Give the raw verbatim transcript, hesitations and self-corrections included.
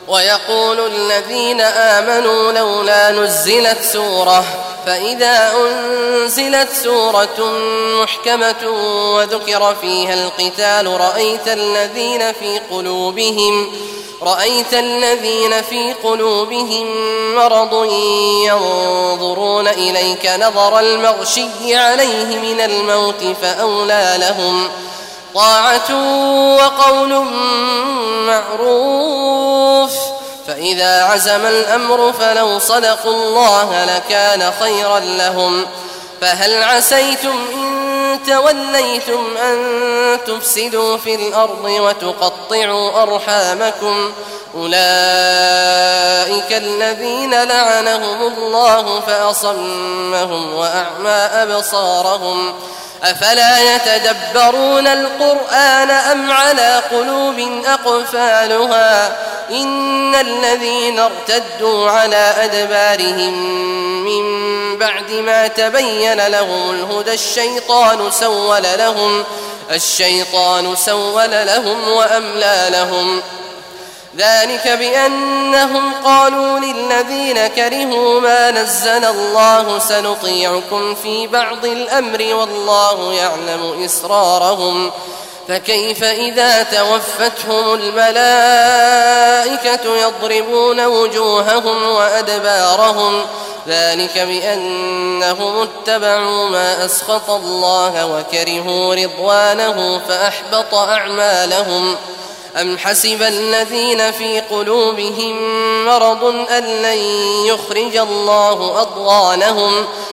ويقول الذين آمنوا لولا نزلت سورة فإذا أنزلت سورة محكمة وذكر فيها القتال رأيت الذين في قلوبهم رأيت الذين في قلوبهم مرض ينظرون إليك نظر المغشي عليه من الموت فأولى لهم طاعة وقول معروف فإذا عزم الأمر فلو صدقوا الله لكان خيرا لهم فهل عسيتم إن توليتم أن تفسدوا في الأرض وتقطعوا أرحامكم أولئك الذين لعنهم الله فأصمهم وأعمى أبصارهم أفلا يتدبرون القرآن أم على قلوب أقفالها إن الذين ارتدوا على أدبارهم من بعد ما تبين لهم الهدى الشيطان سول لهم الشيطان سول لهم وأملى لهم ذلك بأنهم قالوا للذين كرهوا ما نزل الله سنطيعكم في بعض الأمر والله يعلم إسرارهم فكيف إذا توفتهم الملائكة يضربون وجوههم وأدبارهم ذلك بأنهم اتبعوا ما أسخط الله وكرهوا رضوانه فأحبط أعمالهم أم حسب الذين في قلوبهم مرض أن لن يخرج الله أضغانهم